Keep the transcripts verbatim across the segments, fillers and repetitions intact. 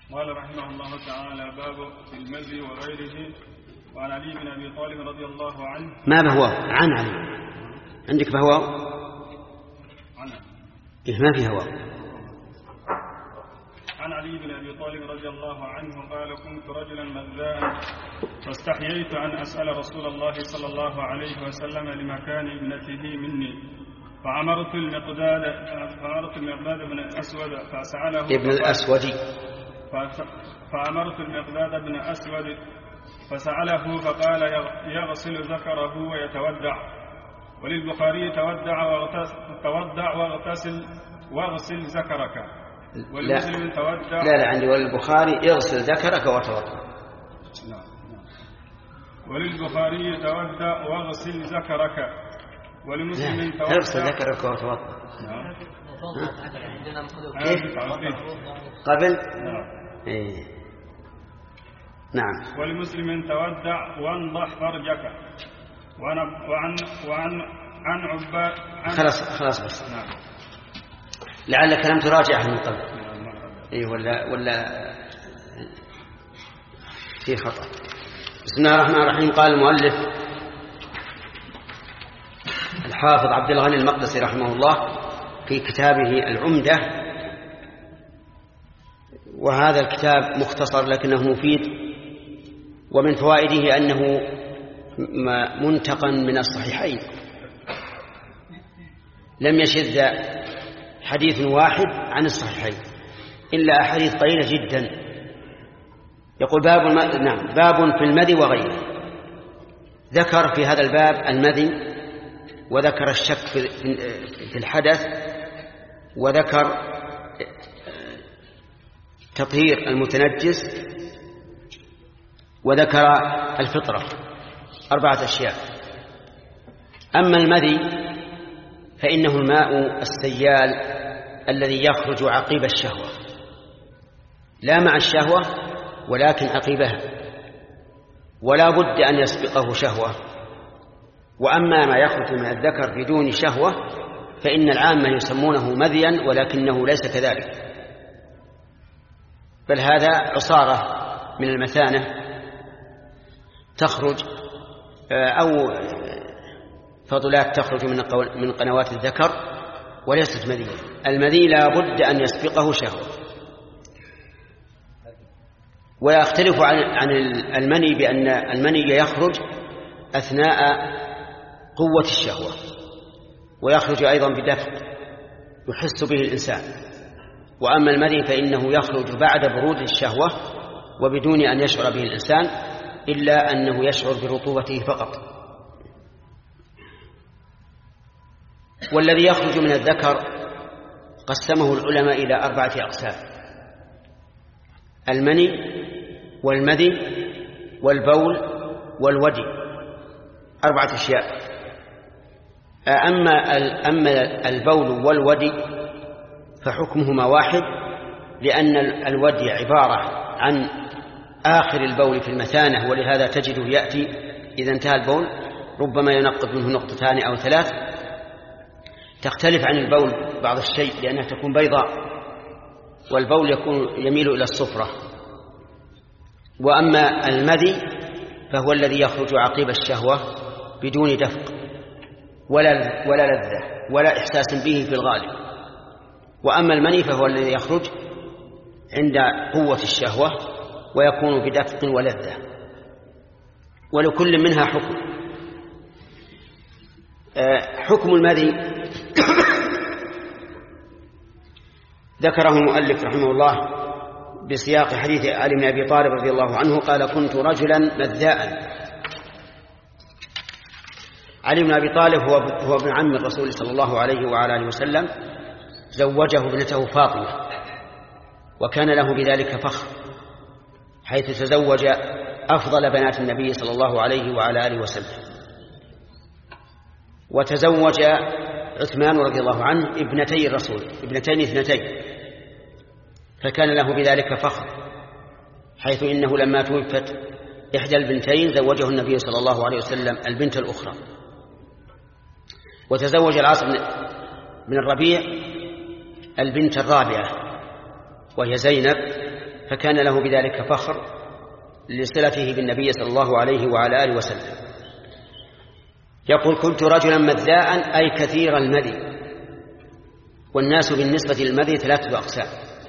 قال رحمه الله تعالى: باب في المزي وغيره. وعن علي بن أبي طالب رضي الله عنه. ما بهو عن علي عندك بهو عن إيه ما في هو. عن علي بن أبي طالب رضي الله عنه قال: كنت رجلا مذاء فاستحييت أن أسأل رسول الله صلى الله عليه وسلم لمكان ابنته مني، فأمرت المقداد فأمرت المقداد بن الأسود فسأله ابن الأسود فأمرت المقداد بن أسود فسأله فقال: يغسل ذكره ويتودع. وللبخاري: تودع وتودع واغتسل واغسل ذكرك. ولمسلم: تودع. لا لا عندي وللبخاري: اغسل ذكرك وتوضع. وللبخاري: تودع واغسل ذكرك. ولمسلم: تودع اغسل ذكرك وتوضع. قبل إيه. نعم. ولمسلم: تودع وانضح فرجك. وعن وعن وعن عن عباد. خلاص خلاص بس. نعم. لعلك لم تراجعه من قبل. اي ولا ولا في خطأ. بسم الله الرحمن الرحيم. قال المؤلف الحافظ عبد الغني المقدسي رحمه الله في كتابه العمدة، وهذا الكتاب مختصر لكنه مفيد، ومن فوائده أنه منتقى من الصحيحين، لم يشذ حديث واحد عن الصحيحين إلا أحاديث قليلة جدا. يقول باب الم... نعم باب في المذي وغيره. ذكر في هذا الباب المذي، وذكر الشك في الحدث، وذكر تطهير المتنجس، وذكر الفطرة. أربعة أشياء. أما المذي فإنه الماء السيال الذي يخرج عقيب الشهوة، لا مع الشهوة ولكن عقيبها، ولا بد أن يسبقه شهوة. وأما ما يخرج من الذكر بدون شهوة فإن العامة يسمونه مذيا، ولكنه ليس كذلك، بل هذا عصارة من المثانة تخرج أو فضلات تخرج من قنوات الذكر وليست مذيا. المذي لا بد أن يسبقه شهوة. ويختلف عن المني بأن المني يخرج أثناء قوة الشهوة، ويخرج أيضا بدفق يحس به الإنسان. وأما المذي فإنه يخرج بعد برود الشهوة وبدون أن يشعر به الإنسان، إلا أنه يشعر برطوبته فقط. والذي يخرج من الذكر قسمه العلماء إلى أربعة أقسام: المني والمذي والبول والودي، أربعة أشياء. أما البول والودي فحكمهما واحد، لأن الودي عبارة عن آخر البول في المثانة، ولهذا تجده يأتي إذا انتهى البول ربما ينقط منه نقطتان أو ثلاث، تختلف عن البول بعض الشيء لأنها تكون بيضاء، والبول يكون يميل إلى الصفرة. وأما المذي فهو الذي يخرج عقيب الشهوة بدون دفق ولا ولا لذة ولا إحساس به في الغالب. وأما المني فهو الذي يخرج عند قوة الشهوة ويكون بدفق ولذة، ولكل منها حكم. حكم المذي ذكره المؤلف رحمه الله بسياق حديث علي بن أبي طالب رضي الله عنه قال: كنت رجلا مذاء. علي بن أبي طالب هو هو ابن عم الرسول صلى الله عليه وعلى آله وسلم، زوجه ابنته فاطمة، وكان له بذلك فخر، حيث تزوج أفضل بنات النبي صلى الله عليه وعلى آله وسلم. وتزوج عثمان رضي الله عنه ابنتي الرسول، ابنتين اثنتين، فكان له بذلك فخر، حيث إنه لما توفت إحدى البنتين زوجه النبي صلى الله عليه وسلم البنت الأخرى. وتزوج العاص بن الربيع البنت الرابعة وهي زينب فكان له بذلك فخر لصلته بالنبي صلى الله عليه وعلى آله وسلم. يقول: كنت رجلا مذاء أي كثير المذي. والناس بالنسبة للمذي ثلاثة أقسام: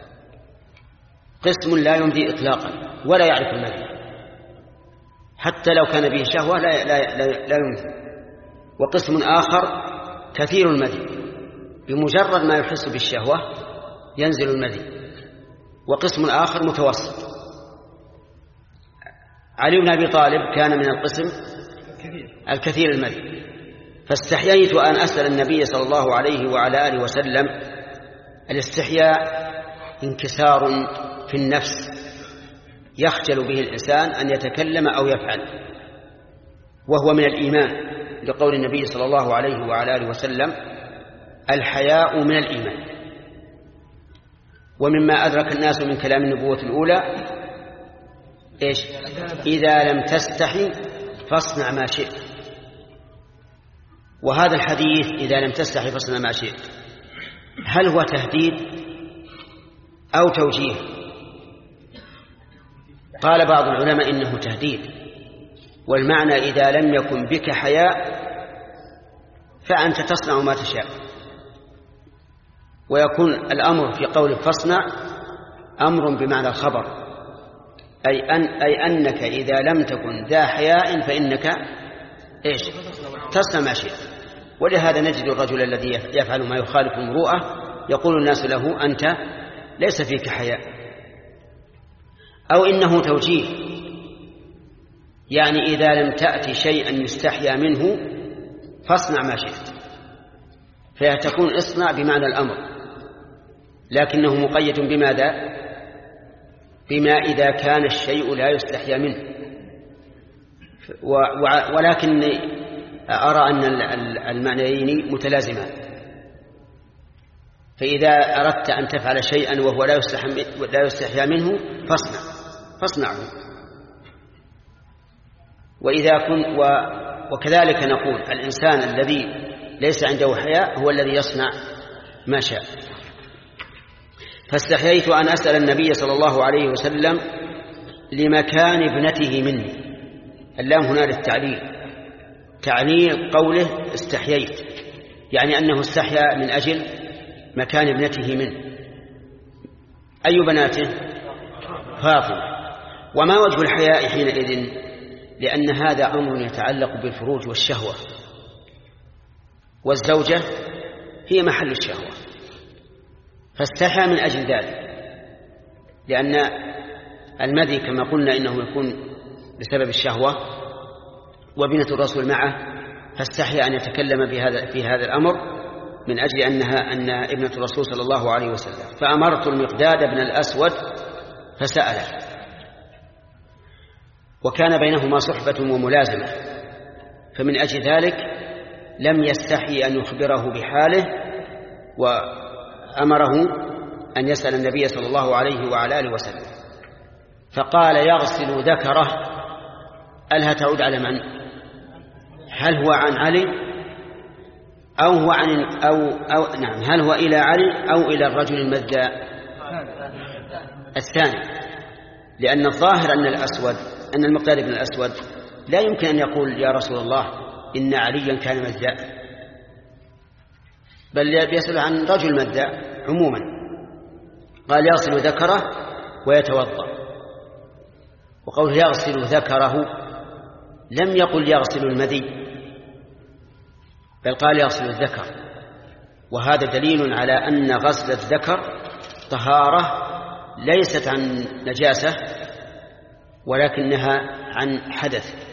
قسم لا يمذي إطلاقا ولا يعرف المذي حتى لو كان به شهوة لا, لا, لا, لا يمذي. وقسم آخر كثير المذي، بمجرد ما يحس بالشهوة ينزل المذي. وقسم آخر متوسط. علي بن أبي طالب كان من القسم الكثير المذي، فاستحييت أن أسأل النبي صلى الله عليه وعلى آله وسلم. الاستحياء انكسار في النفس يخجل به الإنسان أن يتكلم أو يفعل، وهو من الإيمان، لقول النبي صلى الله عليه وعلى آله وسلم: الحياء من الإيمان. ومما أدرك الناس من كلام النبوة الأولى إيش؟ إذا لم تستحي فاصنع ما شئت. وهذا الحديث إذا لم تستحي فاصنع ما شئت هل هو تهديد أو توجيه؟ قال بعض العلماء إنه تهديد، والمعنى إذا لم يكن بك حياء فأنت تصنع ما تشاء. ويكون الأمر في قول فاصنع أمر بمعنى الخبر، أي, أن أي أنك إذا لم تكن ذا حياء فإنك إيش؟ تصنع ما شئت. ولهذا نجد الرجل الذي يفعل ما يخالف المروءة يقول الناس له: أنت ليس فيك حياء. أو إنه توجيه، يعني إذا لم تأتي شيئا يستحيا منه فاصنع ما شئت، فتكون اصنع بمعنى الأمر، لكنه مقيد بماذا؟ بما إذا كان الشيء لا يستحيا منه. ولكن أرى أن المعنيين متلازمان، فإذا أردت أن تفعل شيئا وهو لا يستحيا منه فاصنع فاصنعه. وإذا كن وكذلك نقول: الإنسان الذي ليس عنده حياء هو الذي يصنع ما شاء. فاستحييت أن أسأل النبي صلى الله عليه وسلم لمكان ابنته مني. اللام هنا للتعليل، تعليل قوله استحييت، يعني أنه استحيا من أجل مكان ابنته منه. أي بناته؟ فاطمة. وما وجه الحياء حينئذ؟ لأن هذا أمر يتعلق بالفروج والشهوة، والزوجة هي محل الشهوة، فاستحيا من أجل ذلك، لأن المذي كما قلنا إنه يكون بسبب الشهوة، وبنة الرسول معه، فاستحيا أن يتكلم بهذا في هذا الأمر من أجل أنها أن ابنة الرسول صلى الله عليه وسلم. فأمرت المقداد بن الأسود فسأله، وكان بينهما صحبة وملازمة، فمن أجل ذلك لم يستحي أن يخبره بحاله، وأمره أن يسأل النبي صلى الله عليه وعلى آله وسلم. فقال: يغسل ذكره. ألها تعود على من؟ هل هو عن علي أو هو عن أو, أو نعم هل هو إلى علي أو إلى الرجل المذاء؟ الثاني، لأن الظاهر أن الأسود أن المقداد بن الأسود لا يمكن أن يقول: يا رسول الله إن عليا كان مذاء، بل يسأل عن رجل مذاء عموما. قال: يغسل ذكره ويتوضأ. وقوله يغسل ذكره لم يقل يغسل المذي، بل قال يغسل الذكر. وهذا دليل على أن غسل الذكر طهارة ليست عن نجاسة ولكنها عن حدث.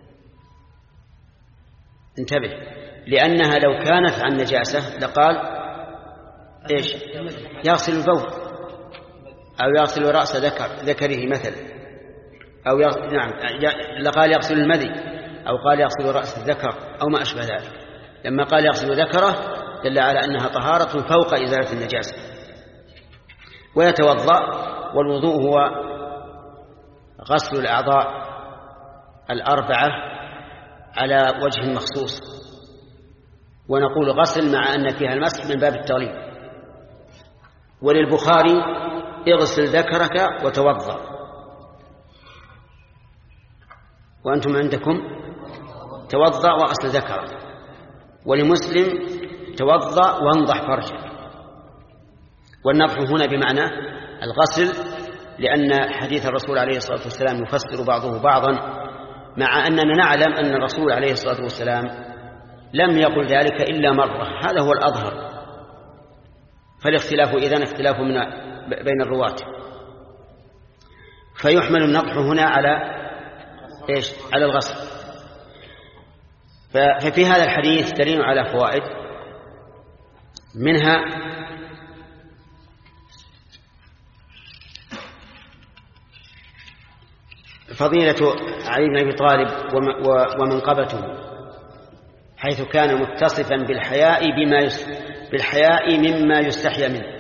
انتبه، لأنها لو كانت عن نجاسة لقال إيش؟ يغسل البول، أو يغسل رأس ذكر ذكره مثلا، أو يغسل نعم لقال يغسل المذي، أو قال يغسل رأس الذكر أو ما أشبه ذلك. لما قال يغسل ذكره دل على أنها طهارة فوق إزالة النجاسة. ويتوضأ، والوضوء هو غسل الأعضاء الأربعة على وجه مخصوص، ونقول غسل مع أن فيها المسح من باب التغليب. وللبخاري اغسل ذكرك وتوضأ، وأنتم عندكم توضأ وأغسل ذكرك، ولمسلم توضأ وانضح فرجك. والنضح هنا بمعنى الغسل، لأن حديث الرسول عليه الصلاة والسلام يفسر بعضه بعضا، مع أننا نعلم أن الرسول عليه الصلاة والسلام لم يقل ذلك إلا مرة، هذا هو الأظهر، فالاختلاف إذن اختلاف من بين الرواة. فيحمل النضح هنا على إيش؟ على الغسل. ففي هذا الحديث دليل على فوائد، منها فضيلة علي بن أبي طالب ومنقبته، حيث كان متصفا بالحياء بما بالحياء مما يستحيا منه،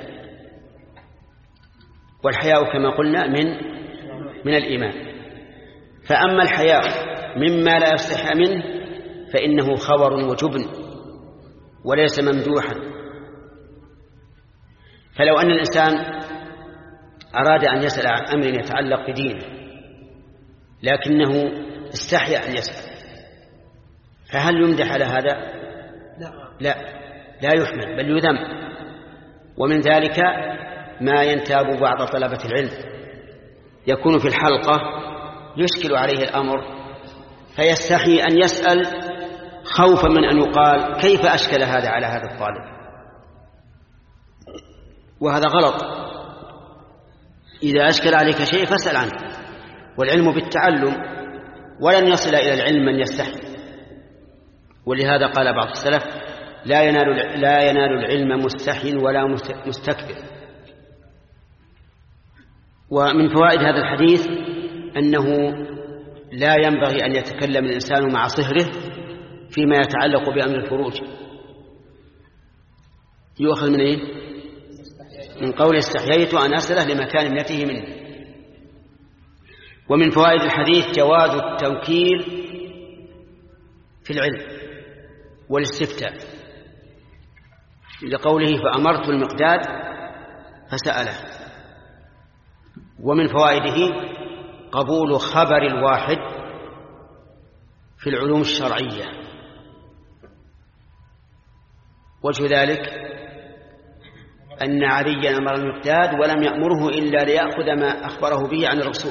والحياء كما قلنا من من الإيمان. فأما الحياء مما لا يستحيا منه فإنه خور وجبن وليس ممدوحا. فلو أن الإنسان أراد أن يسأل عن أمر يتعلق بدينه لكنه استحيا أن يسأل، فهل يمدح على هذا؟ لا، لا يحمل بل يذم. ومن ذلك ما ينتاب بعض طلبة العلم، يكون في الحلقة يشكل عليه الأمر فيستحي أن يسأل خوفا من أن يقال كيف أشكل هذا على هذا الطالب، وهذا غلط. إذا أشكل عليك شيء فاسأل عنه، والعلم بالتعلم، ولن يصل إلى العلم من يستحي. ولهذا قال بعض السلف لا ينال, لا ينال العلم مستحي ولا مستكبر. ومن فوائد هذا الحديث أنه لا ينبغي أن يتكلم الإنسان مع صهره فيما يتعلق بأمر الفروج. يؤخذ من إيه؟ من قول استحييت أن أسأله لمكان ابنته منه. ومن فوائد الحديث جواز التوكيل في العلم والاستفتاء، لقوله فأمرت المقداد فسأله. ومن فوائده قبول خبر الواحد في العلوم الشرعية. وجه ذلك أن عليا أمر المقداد ولم يأمره إلا ليأخذ ما أخبره به عن الرسول.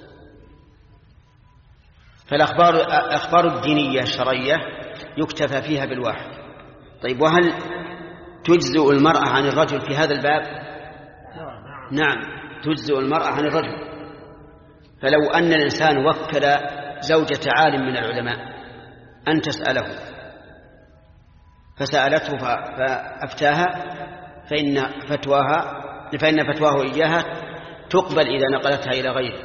فالأخبار الأخبار الدينية الشرعية يكتفى فيها بالواحد. طيب، وهل تجزئ المرأة عن الرجل في هذا الباب؟ نعم، تجزئ المرأة عن الرجل. فلو أن الإنسان وكل زوجة عالم من العلماء أن تسأله فسألته فأفتاها فإن فتواها فإن فتواه إياها تقبل إذا نقلتها إلى غيره.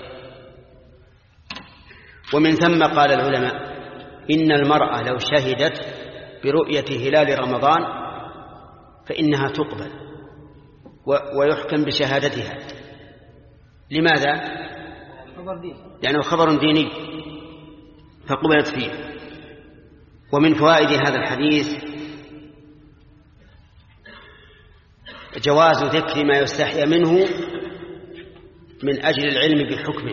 ومن ثم قال العلماء إن المرأة لو شهدت برؤية هلال رمضان فإنها تقبل ويحكم بشهادتها. لماذا؟ لأنه خبر ديني فقبلت فيه. ومن فوائد هذا الحديث جواز ذكر ما يستحيا منه من أجل العلم بحكمه.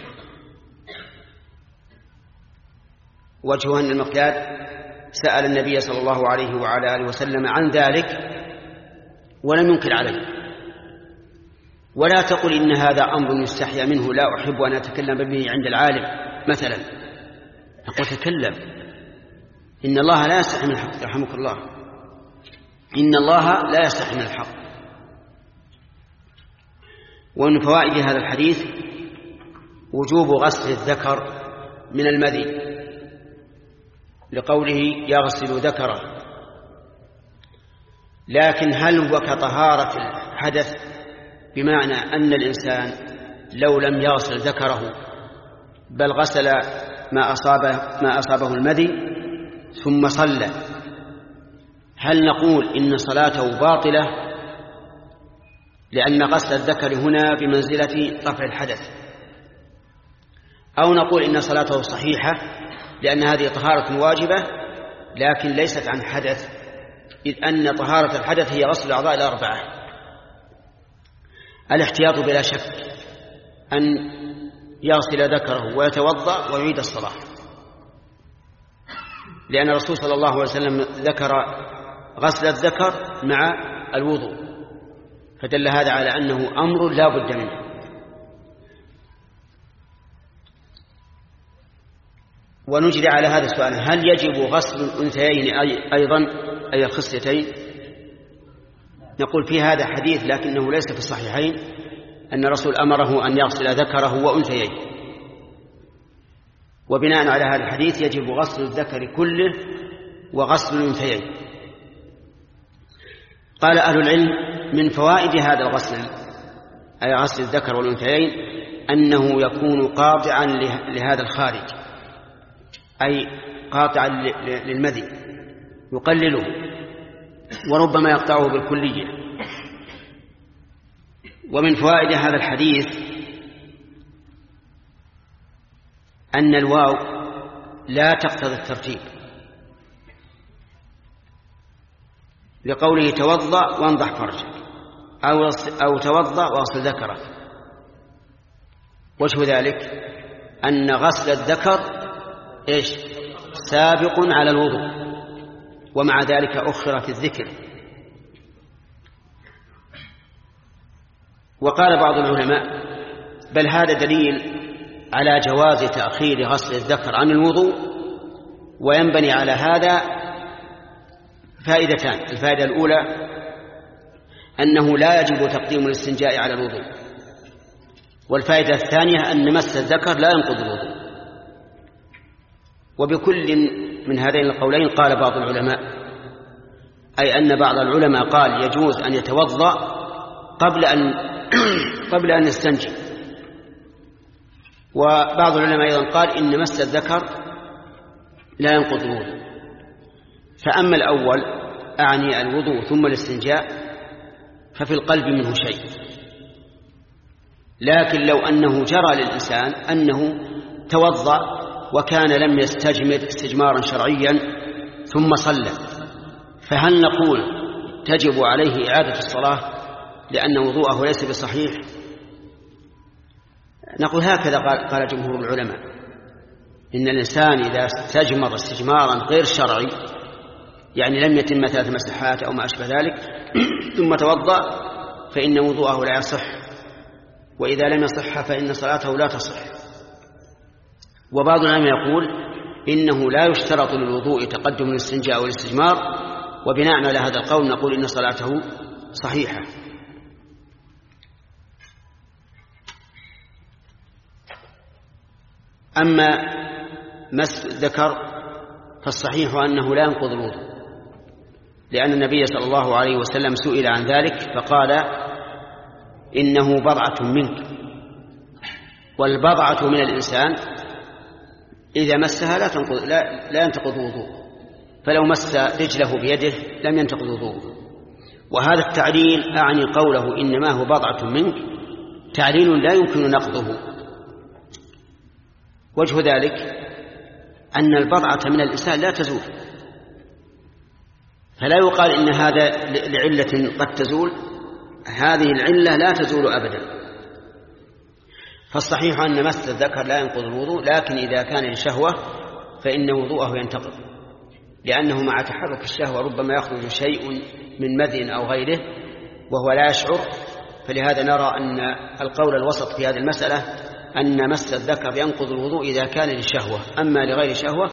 وجه أن المقداد سأل النبي صلى الله عليه وعلى آله وسلم عن ذلك ولم ينكر عليه. ولا تقل إن هذا أمر يستحيا منه لا أحب أن أتكلم به عند العالم مثلا. نقول تكلم، إن الله لا يستحي من الحق. رحمك الله، إن الله لا يستحي من الحق. ومن فوائد هذا الحديث وجوب غسل الذكر من المذي، لقوله يغسل ذكره. لكن هل هو كطهارة الحدث؟ بمعنى أن الإنسان لو لم يغسل ذكره بل غسل ما أصابه, ما أصابه المذي ثم صلى، هل نقول إن صلاته باطلة لأن غسل الذكر هنا بمنزلة رفع الحدث، أو نقول إن صلاته صحيحة لأن هذه طهارة واجبة لكن ليست عن حدث، إذ أن طهارة الحدث هي غسل الأعضاء الأربعة. الاحتياط بلا شك أن يغسل ذكره ويتوضأ ويعيد الصلاة، لأن الرسول صلى الله عليه وسلم ذكر غسل الذكر مع الوضوء، فدل هذا على أنه أمر لا بد منه. ونجري على هذا السؤال: هل يجب غسل الأنثيين أيضا أي الخصيتين؟ نقول في هذا حديث لكنه ليس في الصحيحين أن الرسول أمره أن يغسل ذكره وأنثيين، وبناء على هذا الحديث يجب غسل الذكر كله وغسل الأنثيين. قال أهل العلم: من فوائد هذا الغسل أي غسل الذكر والأنثيين أنه يكون قاطعا لهذا الخارج، أي قاطعا للمذي يقلله وربما يقطعه بالكلية. ومن فوائد هذا الحديث أن الواو لا تقتضي الترتيب، لقوله توضأ وانضح فرجك أو, أو توضأ واغسل ذكرك. وجه ذلك أن غسل الذكر إيش؟ سابق على الوضوء، ومع ذلك أخر في الذكر. وقال بعض العلماء: بل هذا دليل على جواز تأخير غسل الذكر عن الوضوء، وينبني على هذا فائدتان: الفائدة الأولى أنه لا يجب تقديم الاستنجاء على الوضوء، والفائدة الثانية أن مس الذكر لا ينقض الوضوء. وبكل من هذين القولين قال بعض العلماء، أي أن بعض العلماء قال يجوز أن يتوضأ قبل أن قبل أن يستنجي، وبعض العلماء أيضا قال إن مس الذكر لا ينقض الوضوء. فأما الأول أعني الوضوء ثم الاستنجاء ففي القلب منه شيء، لكن لو أنه جرى للإنسان أنه توضأ وكان لم يستجمر استجمارا شرعيا ثم صلى، فهل نقول تجب عليه إعادة الصلاة لأن وضوءه ليس بصحيح؟ نقول هكذا قال, قال جمهور العلماء: إن الإنسان إذا استجمر استجمارا غير شرعي، يعني لم يتم ثلاث مسحات أو ما أشبه ذلك ثم توضأ، فإن وضوءه لا يصح، وإذا لم يصح فإن صلاته لا تصح. وبعض العلماء يقول إنه لا يشترط للوضوء تقدم الاستنجاء والاستجمار، وبناء على هذا القول نقول إن صلاته صحيحة. أما مس الذكر فالصحيح أنه لا ينقض الوضوء، لأن النبي صلى الله عليه وسلم سئل عن ذلك فقال: إنه بضعة منك، والبضعة من الإنسان إذا مسها لا تنقض لا, لا ينتقض وضوء، فلو مس رجله بيده لم ينتقض وضوء. وهذا التعليل أعني قوله إنما هو بضعة منك تعليل لا يمكن نقضه. وجه ذلك أن البضعة من الإنسان لا تزول، فلا يقال إن هذا لعلة قد تزول، هذه العلة لا تزول أبدا. فالصحيح أن مس الذكر لا ينقض الوضوء، لكن إذا كان لشهوة فإن وضوءه ينتقض، لأنه مع تحرك الشهوة ربما يخرج شيء من مذي أو غيره وهو لا يشعر. فلهذا نرى أن القول الوسط في هذه المسألة أن مس الذكر ينقض الوضوء إذا كان لشهوة، أما لغير شهوة